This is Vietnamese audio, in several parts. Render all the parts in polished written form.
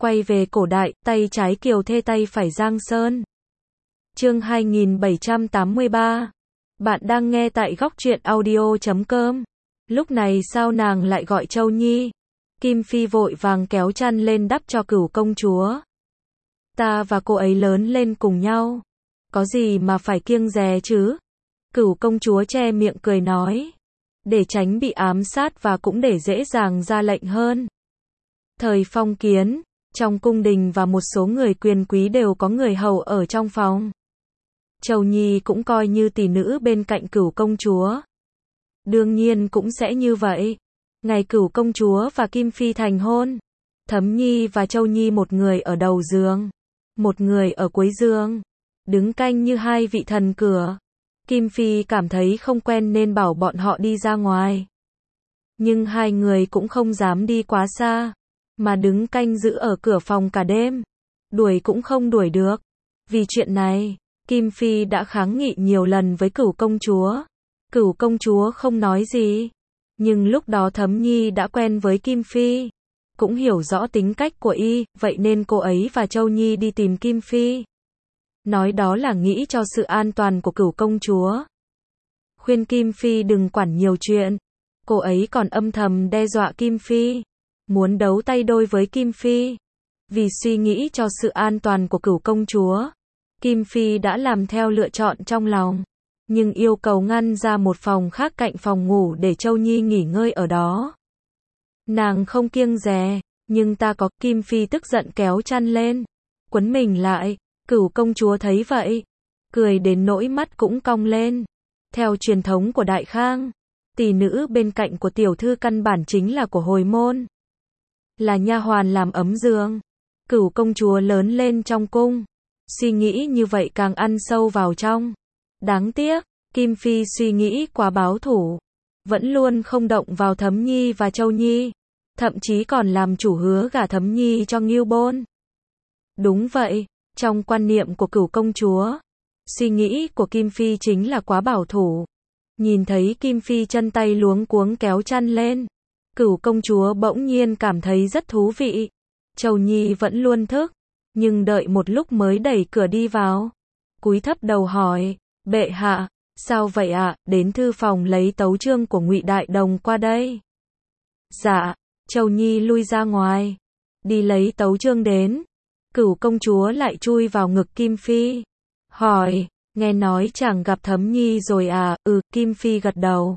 Quay về cổ đại, tay trái Kiều Thê tay phải Giang Sơn. Chương 2783. Bạn đang nghe tại góc truyện audio.com. Lúc này sao nàng lại gọi Châu Nhi? Kim Phi vội vàng kéo chăn lên đắp cho Cửu công chúa. Ta và cô ấy lớn lên cùng nhau, có gì mà phải kiêng dè chứ? Cửu công chúa che miệng cười nói, để tránh bị ám sát và cũng để dễ dàng ra lệnh hơn. Thời phong kiến, trong cung đình và một số người quyền quý đều có người hầu ở trong phòng. Châu Nhi cũng coi như tỷ nữ bên cạnh Cửu công chúa. Đương nhiên cũng sẽ như vậy. Ngày Cửu công chúa và Kim Phi thành hôn, Thấm Nhi và Châu Nhi một người ở đầu giường, một người ở cuối giường, đứng canh như hai vị thần cửa. Kim Phi cảm thấy không quen nên bảo bọn họ đi ra ngoài. Nhưng hai người cũng không dám đi quá xa, mà đứng canh giữ ở cửa phòng cả đêm. Đuổi cũng không đuổi được. Vì chuyện này, Kim Phi đã kháng nghị nhiều lần với Cửu công chúa. Cửu công chúa không nói gì. Nhưng lúc đó Thấm Nhi đã quen với Kim Phi, cũng hiểu rõ tính cách của y, vậy nên cô ấy và Châu Nhi đi tìm Kim Phi. Nói đó là nghĩ cho sự an toàn của Cửu công chúa. Khuyên Kim Phi đừng quản nhiều chuyện. Cô ấy còn âm thầm đe dọa Kim Phi, muốn đấu tay đôi với Kim Phi. Vì suy nghĩ cho sự an toàn của Cửu công chúa, Kim Phi đã làm theo lựa chọn trong lòng, nhưng yêu cầu ngăn ra một phòng khác cạnh phòng ngủ để Châu Nhi nghỉ ngơi ở đó. Nàng không kiêng dè, nhưng ta có. Kim Phi tức giận kéo chăn lên, quấn mình lại. Cửu công chúa thấy vậy, cười đến nỗi mắt cũng cong lên. Theo truyền thống của Đại Khang, tỷ nữ bên cạnh của tiểu thư căn bản chính là của hồi môn, là nha hoàn làm ấm giường. Cửu công chúa lớn lên trong cung, suy nghĩ như vậy càng ăn sâu vào trong. Đáng tiếc, Kim Phi suy nghĩ quá báo thủ, vẫn luôn không động vào Thấm Nhi và Châu Nhi, thậm chí còn làm chủ hứa gả Thấm Nhi cho Ngưu Bôn. Đúng vậy, trong quan niệm của Cửu công chúa, suy nghĩ của Kim Phi chính là quá bảo thủ. Nhìn thấy Kim Phi chân tay luống cuống kéo chăn lên, Cửu công chúa bỗng nhiên cảm thấy rất thú vị. Châu Nhi vẫn luôn thức, nhưng đợi một lúc mới đẩy cửa đi vào. Cúi thấp đầu hỏi, bệ hạ, sao vậy ạ? Đến thư phòng lấy tấu chương của Ngụy Đại Đồng qua đây. Dạ. Châu Nhi lui ra ngoài, đi lấy tấu chương đến. Cửu công chúa lại chui vào ngực Kim Phi, hỏi, nghe nói chàng gặp Thấm Nhi rồi à? Kim Phi gật đầu.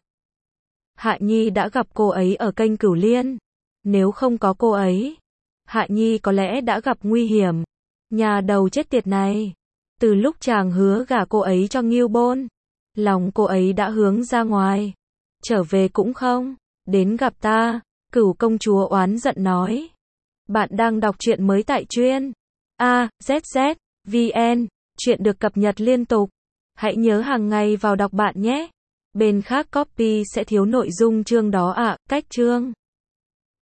Hạ Nhi đã gặp cô ấy ở kênh Cửu Liên. Nếu không có cô ấy, Hạ Nhi có lẽ đã gặp nguy hiểm. Nhà đầu chết tiệt này, từ lúc chàng hứa gả cô ấy cho Ngưu Bôn, lòng cô ấy đã hướng ra ngoài, trở về cũng không đến gặp ta. Cửu công chúa oán giận nói. Bạn đang đọc truyện mới tại truyện AZZ.vn, truyện được cập nhật liên tục. Hãy nhớ hàng ngày vào đọc bạn nhé. Bên khác copy sẽ thiếu nội dung chương đó ạ. Cách chương